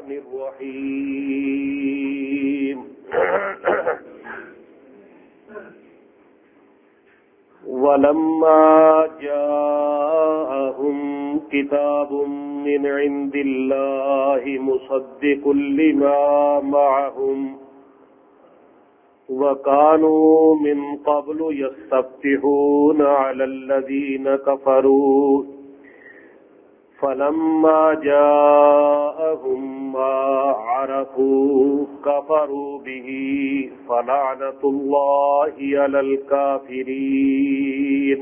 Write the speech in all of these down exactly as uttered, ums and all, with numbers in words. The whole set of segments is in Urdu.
الرحيم ولما جاءهم كتاب من عند الله مصدق لما معهم وكانوا من قبل يستفتحون على الذين كفروا فلما جاءهم ما عرفوا كفروا به فلعنة الله على الكافرين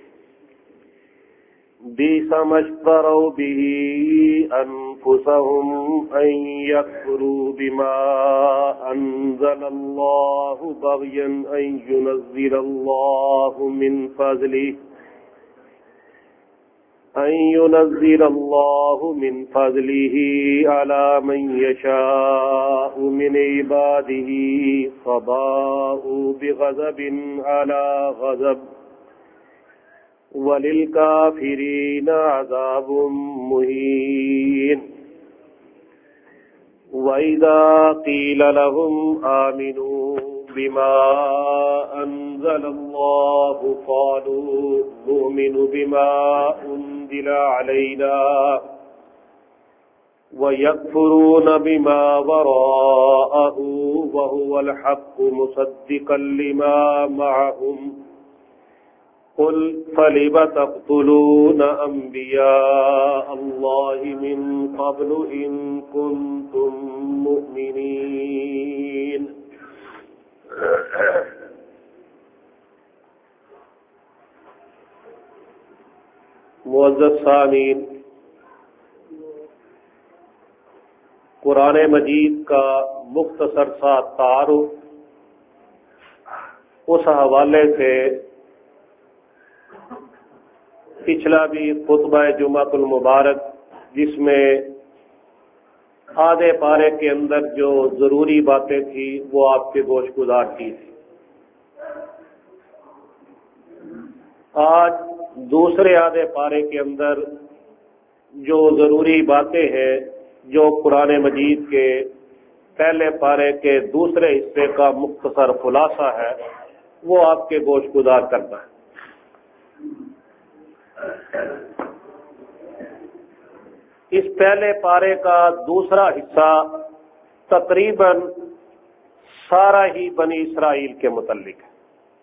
بئس ما اشتروا به أنفسهم أن يكفروا بما أنزل الله بغيا أن ينزل الله من فضله أن ينزل الله من فضله على من يشاء من عباده فباءوا بغضب على غضب وللكافرين عذاب مهين وإذا قيل لهم آمنوا بما أنزل الله قالوا نؤمن بما أنزل علينا ويكفرون بما وراءه وهو الحق مصدقا لما معهم قل فلم تقتلون أنبياء الله من قبل إن كنتم مؤمنين معزز سامعین، قرآن مجید کا مختصر سا تعارف اس حوالے سے پچھلا بھی خطبہ جمعۃ المبارک جس میں آدھے پارے کے اندر جو ضروری باتیں تھی وہ آپ کے گوش گزار کی تھی. آج دوسرے آدھے پارے کے اندر جو ضروری باتیں ہیں جو قرآن مجید کے پہلے پارے کے دوسرے حصے کا مختصر خلاصہ ہے وہ آپ کے گوش گزار کرنا ہے. اس پہلے پارے کا دوسرا حصہ تقریباً سارا ہی بنی اسرائیل کے متعلق ہے.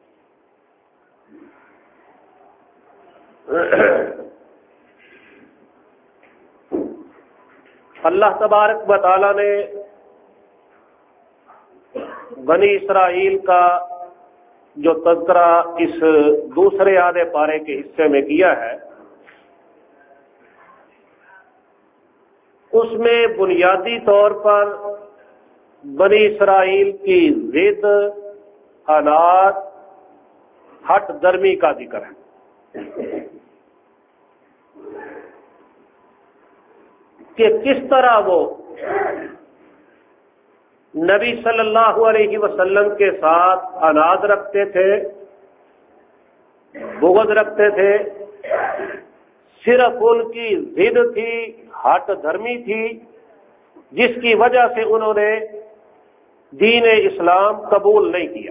اللہ تبارک و تعالی نے بنی اسرائیل کا جو تذکرہ اس دوسرے آدھے پارے کے حصے میں کیا ہے اس میں بنیادی طور پر بنی اسرائیل کی ضد، حالات، ہٹ درمی کا ذکر ہے. کہ کس طرح وہ نبی صلی اللہ علیہ وسلم کے ساتھ عناد رکھتے تھے، بغض رکھتے تھے، صرف ان کی ضد تھی، ہٹ دھرمی تھی، جس کی وجہ سے انہوں نے دین اسلام قبول نہیں کیا.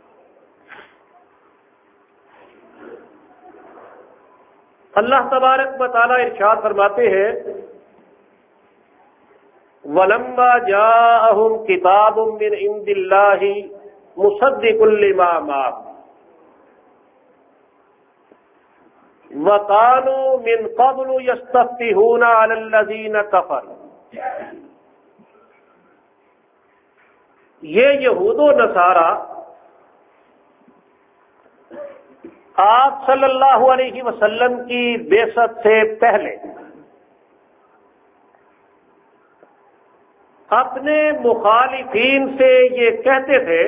اللہ تبارک و تعالی ارشاد فرماتے ہیں وَلَمَّا جَاءَهُمْ كِتَابٌ مِّنْ عِندِ اللَّهِ مُصَدِّقٌ لِّمَا مَعَهُمْ وَكَانُوا مِنْ قَبْلُ يَسْتَفْتِحُونَ عَلَى الَّذِينَ كَفَرُوا. یہ یہود و نصارہ آپ صلی اللہ علیہ وسلم کی بعثت سے پہلے اپنے مخالفین سے یہ کہتے تھے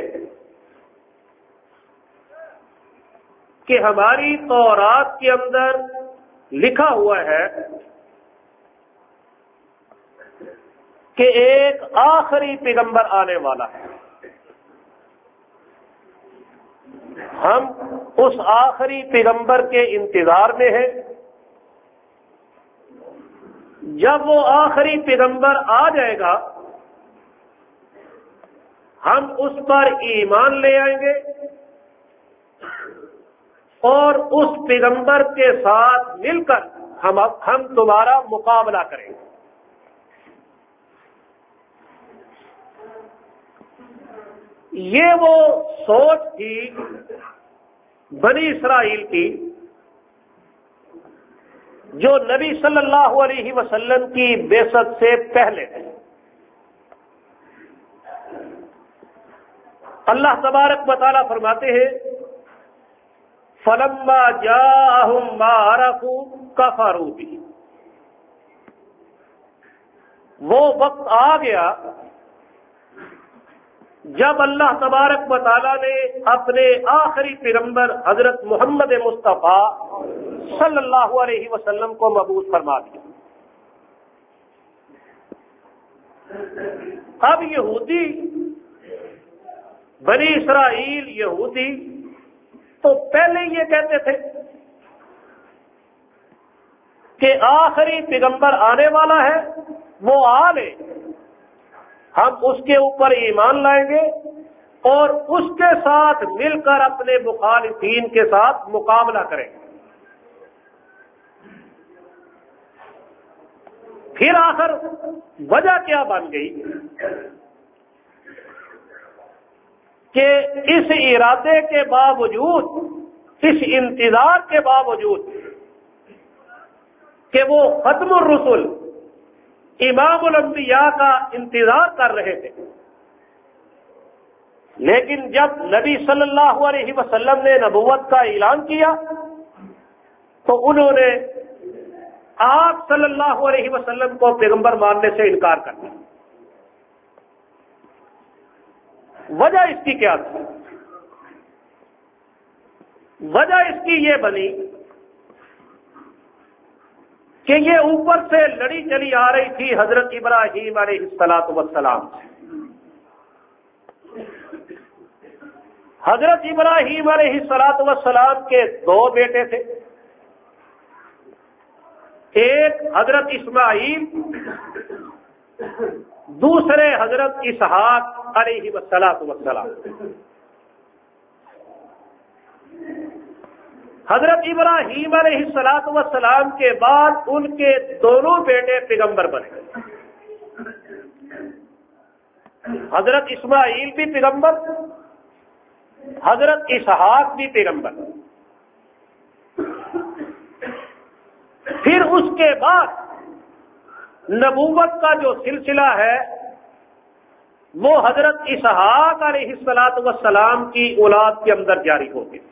کہ ہماری تورات کے اندر لکھا ہوا ہے کہ ایک آخری پیغمبر آنے والا ہے، ہم اس آخری پیغمبر کے انتظار میں ہیں جب وہ آخری پیغمبر آ جائے گا ہم اس پر ایمان لے آئیں گے اور اس پیغمبر کے ساتھ مل کر ہم ہم تمہارا مقابلہ کریں گے۔ یہ وہ سوچ تھی بنی اسرائیل کی جو نبی صلی اللہ علیہ وسلم کی بعثت سے پہلے تھی۔ اللہ تبارک و تعالیٰ فرماتے ہیں فَلَمَّا جَاءَهُم مَّا عَرَفُوا كَفَرُوا بِهِ، وہ وقت آ گیا جب اللہ تبارک و تعالیٰ نے اپنے آخری پیغمبر حضرت محمد مصطفیٰ صلی اللہ علیہ وسلم کو مبعوث فرما دیا۔ اب یہودی بنی اسرائیل یہودی تو پہلے یہ کہتے تھے کہ آخری پیغمبر آنے والا ہے، وہ آ لے، ہم اس کے اوپر ایمان لائیں گے اور اس کے ساتھ مل کر اپنے مخالفین کے ساتھ مقابلہ کریں گے۔ پھر آخر وجہ کیا بن گئی کہ اس ارادے کے باوجود، اس انتظار کے باوجود کہ وہ ختم الرسل امام الانبیاء کا انتظار کر رہے تھے، لیکن جب نبی صلی اللہ علیہ وسلم نے نبوت کا اعلان کیا تو انہوں نے آپ صلی اللہ علیہ وسلم کو پیغمبر ماننے سے انکار کر دیا۔ وجہ اس کی کیا تھی؟ وجہ اس کی یہ بنی کہ یہ اوپر سے لڑی چلی آ رہی تھی حضرت ابراہیم علیہ الصلوۃ والسلام سے۔ حضرت ابراہیم علیہ الصلوۃ والسلام کے دو بیٹے تھے، ایک حضرت اسماعیل، دوسرے حضرت اسحاق علیہ الصلوۃ والسلام۔ حضرت ابراہیم علیہ الصلوۃ والسلام کے بعد ان کے دونوں بیٹے پیغمبر بنے، حضرت اسماعیل بھی پیغمبر، حضرت اسحاق بھی پیغمبر۔ پھر اس کے بعد نبوت کا جو سلسلہ ہے وہ حضرت اسحاق علیہ الصلوۃ والسلام کی اولاد کے اندر جاری ہو گئی۔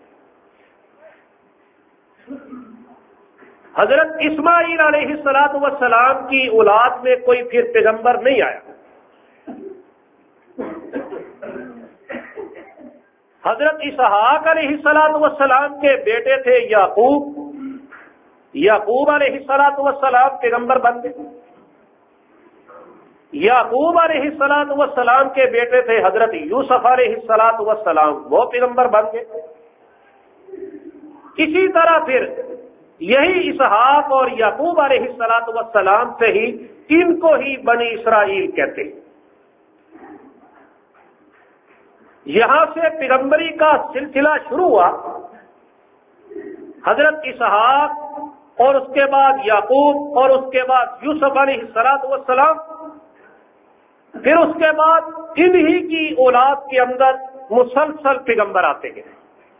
حضرت اسماعیل علیہ الصلوۃ والسلام کی اولاد میں کوئی پھر پیغمبر نہیں آیا۔ حضرت اسحاق علیہ الصلوۃ والسلام کے بیٹے تھے یعقوب، یعقوب علیہ الصلوۃ والسلام پیغمبر بن گئے۔ یعقوب علیہ الصلوۃ والسلام کے بیٹے تھے حضرت یوسف علیہ الصلوۃ والسلام، وہ پیغمبر بن گئے۔ اسی طرح پھر یہی اسحاق اور یعقوب علیہ الصلوۃ والسلام سے ہی ان کو ہی بنی اسرائیل کہتے ہیں۔ یہاں سے پیغمبری کا سلسلہ شروع ہوا، حضرت اسحاق اور اس کے بعد یعقوب اور اس کے بعد یوسف علیہ الصلوۃ والسلام، پھر اس کے بعد انہی کی اولاد کے اندر مسلسل پیغمبر آتے گئے۔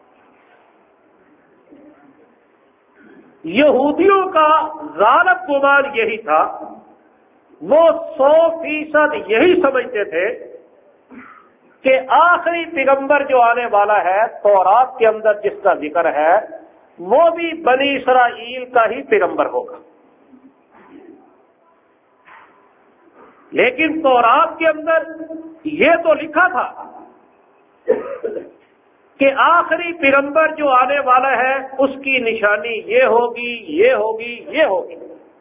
یہودیوں کا غالب گمان یہی تھا، وہ سو فیصد یہی سمجھتے تھے کہ آخری پیغمبر جو آنے والا ہے تورات کے اندر جس کا ذکر ہے وہ بھی بنی اسرائیل کا ہی پیغمبر ہوگا۔ لیکن تورات کے اندر یہ تو لکھا تھا کہ آخری پیغمبر جو آنے والا ہے اس کی نشانی یہ ہوگی، یہ ہوگی، یہ ہوگی،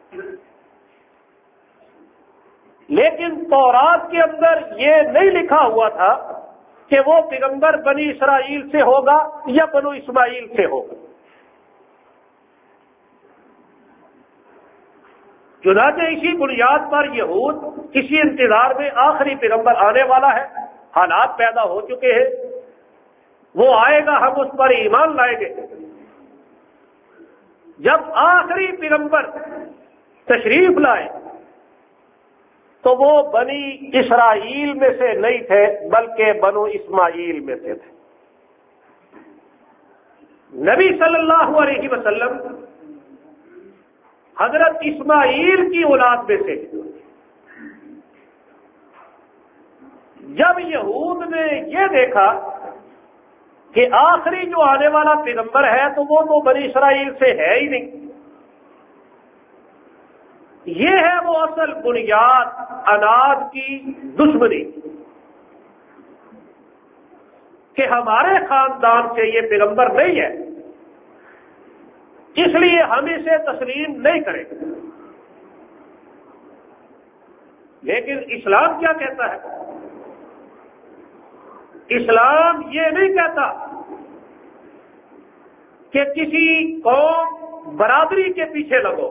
لیکن تورات کے اندر یہ نہیں لکھا ہوا تھا کہ وہ پیغمبر بنی اسرائیل سے ہوگا یا بنو اسماعیل سے ہوگا۔ چنانچہ اسی بنیاد پر یہود اسی انتظار میں آخری پیغمبر آنے والا ہے، حالات پیدا ہو چکے ہیں، وہ آئے گا، ہم اس پر ایمان لائیں گے۔ جب آخری پیغمبر تشریف لائے تو وہ بنی اسرائیل میں سے نہیں تھے بلکہ بنو اسماعیل میں سے تھے۔ نبی صلی اللہ علیہ وسلم حضرت اسماعیل کی اولاد میں سے۔ جب یہود نے یہ دیکھا کہ آخری جو آنے والا پیغمبر ہے تو وہ تو بنی اسرائیل سے ہے ہی نہیں، یہ ہے وہ اصل بنیاد اناد کی دشمنی کہ ہمارے خاندان سے یہ پیغمبر نہیں ہے، اس لیے ہم اسے تسلیم نہیں کریں گے۔ لیکن اسلام کیا کہتا ہے؟ اسلام یہ نہیں کہتا کہ کسی قوم برادری کے پیچھے لگو،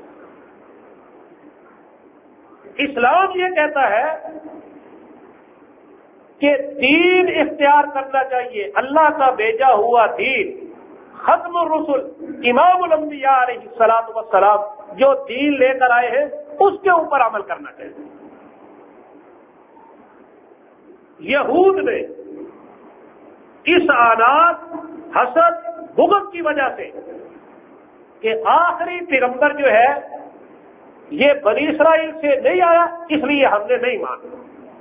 اسلام یہ کہتا ہے کہ دین اختیار کرنا چاہیے، اللہ کا بھیجا ہوا دین، ختم الرسل امام الانبیاء علیہ الصلوۃ والسلام جو دین لے کر آئے ہیں اس کے اوپر عمل کرنا چاہیے۔ یہود نے اس عناد، حسد، بغض کی وجہ سے کہ آخری پیغمبر جو ہے یہ بنی اسرائیل سے نہیں آیا اس لیے ہم نے نہیں مانا،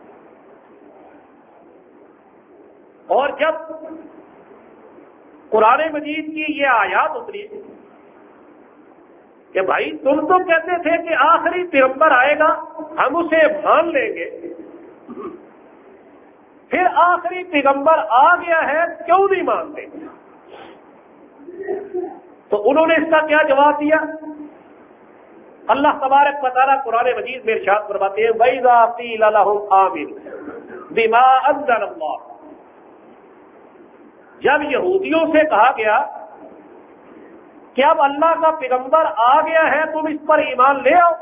اور جب قرآن مجید کی یہ آیات اتری کہ بھائی تم تو کہتے تھے کہ آخری پیغمبر آئے گا ہم اسے مان لیں گے، پھر آخری پیغمبر آ گیا ہے کیوں نہیں مانتے؟ تو انہوں نے اس کا کیا جواب دیا؟ اللہ تبارک و تعالیٰ قرآن مجید میں ارشاد فرماتے ہیں وَإِذَا قِيلَ لَهُمْ آمِنُوا بِمَا أَنزَلَ اللَّهُ، جب یہودیوں سے کہا گیا کہ اب اللہ کا پیغمبر آ گیا ہے تم اس پر ایمان لے آؤ،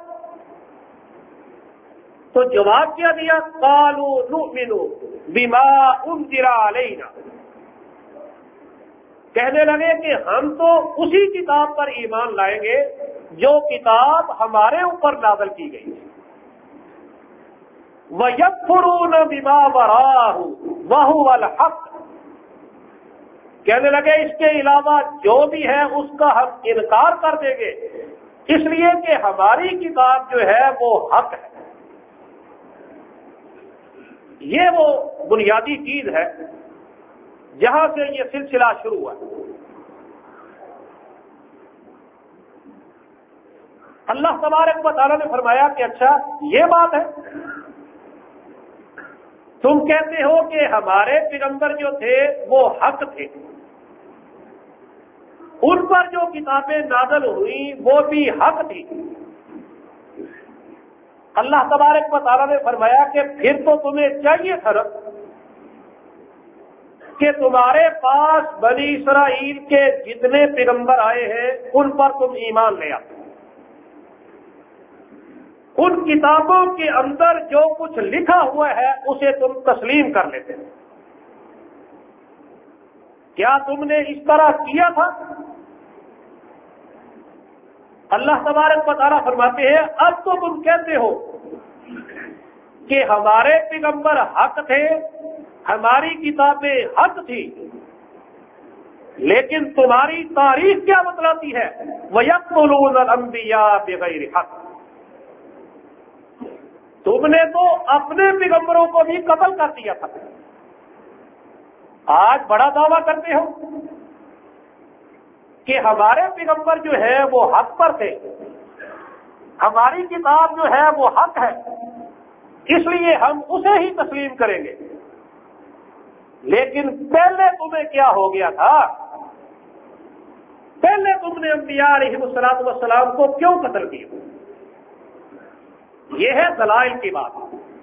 تو جواب کیا دیا؟ قَالُوا نُؤْمِنُ بِمَا أُنزِلَ عَلَيْنَا، کہنے لگے کہ ہم تو اسی کتاب پر ایمان لائیں گے جو کتاب ہمارے اوپر نازل کی گئی ہے۔ وَيَكْفُرُونَ بِمَا وَرَاءَهُ وَهُوَ الْحَقُّ، کہنے لگے اس کے علاوہ جو بھی ہے اس کا ہم انکار کر دیں گے اس لیے کہ ہماری کتاب جو ہے وہ حق ہے۔ یہ وہ بنیادی چیز ہے جہاں سے یہ سلسلہ شروع ہوا۔ اللہ تبارک و تعالیٰ نے فرمایا کہ اچھا یہ بات ہے، تم کہتے ہو کہ ہمارے پیغمبر جو تھے وہ حق تھے، ان پر جو کتابیں نازل ہوئی وہ بھی حق تھی۔ اللہ تبارک و تعالیٰ نے فرمایا کہ پھر تو تمہیں چاہیے تھا کہ تمہارے پاس بنی اسرائیل کے جتنے پیغمبر آئے ہیں ان پر تم ایمان لے آتے، ان کتابوں کے اندر جو کچھ لکھا ہوا ہے اسے تم تسلیم کر لیتے۔ کیا تم نے اس طرح کیا تھا؟ اللہ تبارک و تعالیٰ فرماتے ہیں اب تو تم کہتے ہو کہ ہمارے پیغمبر حق تھے، ہماری کتابیں حق تھی، لیکن تمہاری تاریخ کیا بتلاتی ہے؟ وَيَقْتُلُونَ الْأَنْبِيَاءَ بِغَيْرِ حَقٍّ، تم نے تو اپنے پیغمبروں کو بھی قتل کر دیا تھا، آج بڑا دعویٰ کرتے ہو کہ ہمارے پیغمبر جو ہے وہ حق پر تھے، ہماری کتاب جو ہے وہ حق ہے، اس لیے ہم اسے ہی تسلیم کریں گے۔ لیکن پہلے تمہیں کیا ہو گیا تھا؟ پہلے تم نے انبیاء علیہ الصلوۃ والسلام کو کیوں قتل کیا؟ یہ ہے دلائل کی بات۔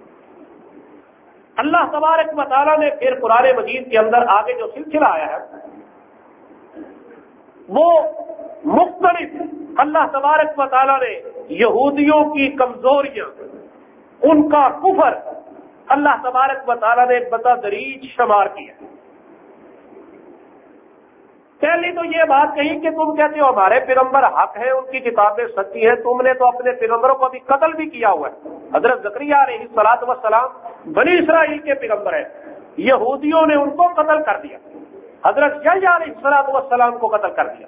اللہ تبارک و تعالیٰ نے پھر قرآن مجید کے اندر آگے جو سلسلہ آیا ہے وہ مختلف اللہ تبارک و تعالیٰ نے یہودیوں کی کمزوریاں، ان کا کفر اللہ تبارک و تعالیٰ نے بتدریج شمار کیا۔ پہلی تو یہ بات کہی کہ تم کہتے ہو ہمارے پیغمبر حق ہیں، ان کی کتابیں سچی ہیں، تم نے تو اپنے پیغمبروں کو بھی قتل بھی کیا ہوا ہے۔ حضرت زکریا علیہ الصلوۃ والسلام بنی اسرائیل کے پیغمبر ہیں، یہودیوں نے ان کو قتل کر دیا، حضرت یحییٰ علیہ الصلوۃ والسلام کو قتل کر دیا۔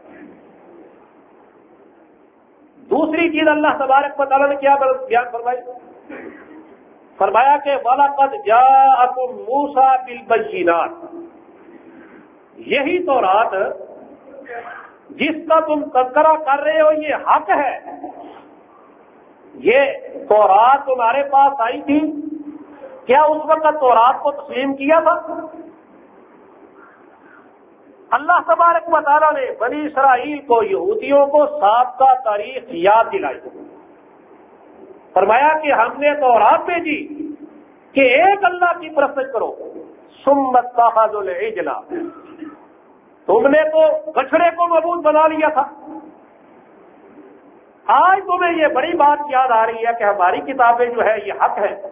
دوسری چیز اللہ تبارک و تعالیٰ نے کیا بیان فرمائی؟ فرمایا کہ وَلَقَدْ جَاءَكُم مُوسَىٰ بِالْبَيِّنَاتِ، یہی تورات جس کا تم تذکرہ کر رہے ہو یہ حق ہے، یہ تورات تمہارے پاس آئی تھی، کیا اس وقت تورات کو تسلیم کیا تھا؟ اللہ تبارک و تعالیٰ نے بنی اسرائیل کو، یہودیوں کو سابقہ تاریخ یاد دلائی، فرمایا کہ ہم نے تورات بھیجی کہ ایک اللہ کی پرستش کرو، ثم اتخذوا العجل، تم نے تو بچڑے کو معبود بنا لیا تھا۔ آج تمہیں یہ بڑی بات یاد آ رہی ہے کہ ہماری کتابیں جو ہے یہ حق ہے،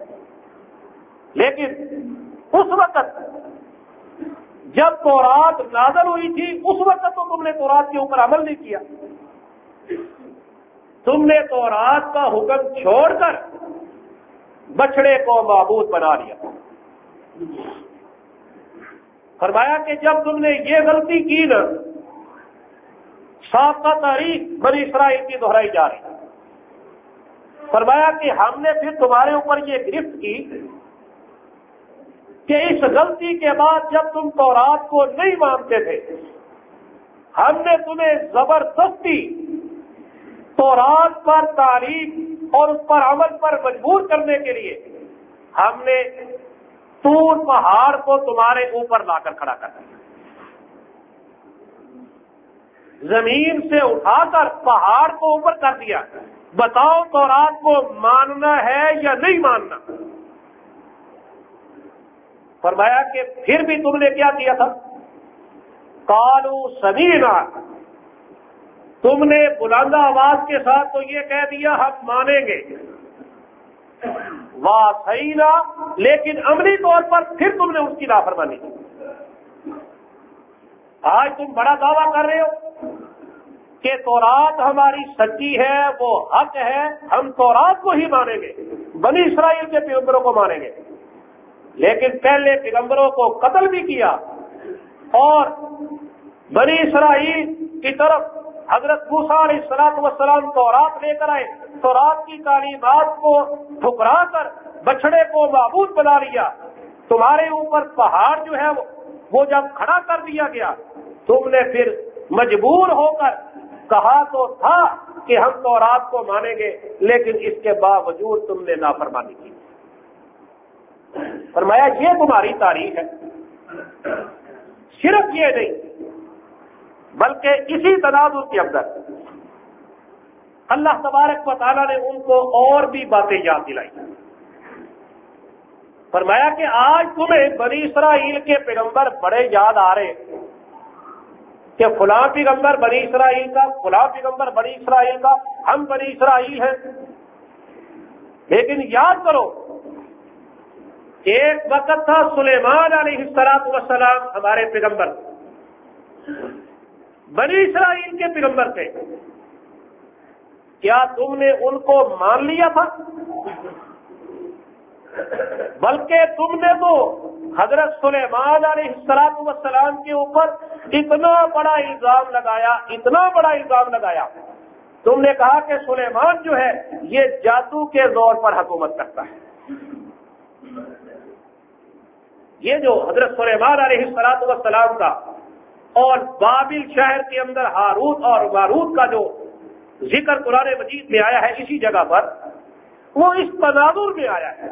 لیکن اس وقت جب تورات نازل ہوئی تھی اس وقت تو تم نے تورات کے اوپر عمل نہیں کیا، تم نے تورات کا حکم چھوڑ کر بچڑے کو معبود بنا لیا۔ فرمایا کہ جب تم نے یہ غلطی کی نا، سابقہ تاریخ بنی اسرائیل کی دہرائی جا رہی، فرمایا کہ ہم نے پھر تمہارے اوپر یہ گرفت کی کہ اس غلطی کے بعد جب تم تورات کو نہیں مانتے تھے، ہم نے تمہیں زبردستی تورات پر تعلیم اور اس پر عمل پر مجبور کرنے کے لیے ہم نے طور پہاڑ کو تمہارے اوپر لا کر کھڑا کر دیا، زمین سے اٹھا کر پہاڑ کو اوپر کر دیا۔ بتاؤ تورات کو ماننا ہے یا نہیں ماننا؟ فرمایا کہ پھر بھی تم نے کیا کیا تھا؟ قالوا سمیعنا، تم نے بلند آواز کے ساتھ تو یہ کہہ دیا ہم مانیں گے، وَعَصَيْنَا، لیکن عملی طور پر پھر تم نے اس کی نافرمانی کی۔ آج تم بڑا دعویٰ کر رہے ہو کہ تورات ہماری سچی ہے، وہ حق ہے، ہم تورات کو ہی مانیں گے، بنی اسرائیل کے پیغمبروں کو مانیں گے، لیکن پہلے پیغمبروں کو قتل بھی کیا اور بنی اسرائیل کی طرف حضرت موسیٰ علیہ الصلوۃ والسلام تورات لے کر آئے، تورات کی تعلیمات کو ٹھکرا کر بچڑے کو معبود بنا لیا۔ تمہارے اوپر پہاڑ جو ہے وہ جب کھڑا کر دیا گیا، تم نے پھر مجبور ہو کر کہا تو تھا کہ ہم تورات کو مانیں گے، لیکن اس کے باوجود تم نے نافرمانی کی۔ فرمایا یہ تمہاری تاریخ ہے، صرف یہ نہیں بلکہ اسی تناظر کے اندر اللہ تبارک و تعالیٰ نے ان کو اور بھی باتیں یاد دلائی۔ فرمایا کہ آج تمہیں بنی اسرائیل کے پیغمبر بڑے یاد آ رہے کہ فلاں پیغمبر بنی اسرائیل کا، فلاں پیغمبر بنی اسرائیل کا، ہم بنی اسرائیل ہیں، لیکن یاد کرو ایک وقت تھا سلیمان علیہ السلام ہمارے پیغمبر، بنی اسرائیل کے پیغمبر تھے، کیا تم نے ان کو مان لیا تھا؟ بلکہ تم نے تو حضرت سلیمان علیہ السلام کے اوپر اتنا بڑا الزام لگایا، اتنا بڑا الزام لگایا، تم نے کہا کہ سلیمان جو ہے یہ جادو کے زور پر حکومت کرتا ہے۔ یہ جو حضرت سلیمان علیہ السلام کا اور بابل شہر کے اندر ہاروت اور ماروت کا جو ذکر قرآن مجید میں آیا ہے اسی جگہ پر، وہ اس تناظر میں آیا ہے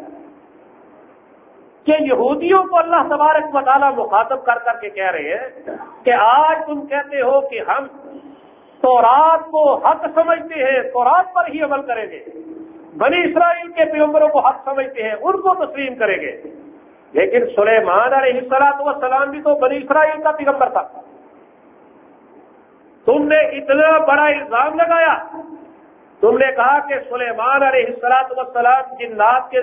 کہ یہودیوں کو اللہ تبارک و تعالیٰ مخاطب کر کر کے کہہ رہے ہیں کہ آج تم کہتے ہو کہ ہم تورات کو حق سمجھتے ہیں، تورات پر ہی عمل کریں گے، بنی اسرائیل کے پیغمبروں کو حق سمجھتے ہیں، ان کو تسلیم کریں گے، لیکن سلیمان علیہ السلام بھی تو بنی اسرائیل کا پیغمبر تھا، تم نے اتنا بڑا الزام لگایا، تم نے کہا کہ سلیمان علیہ السلام والسلام جنات کے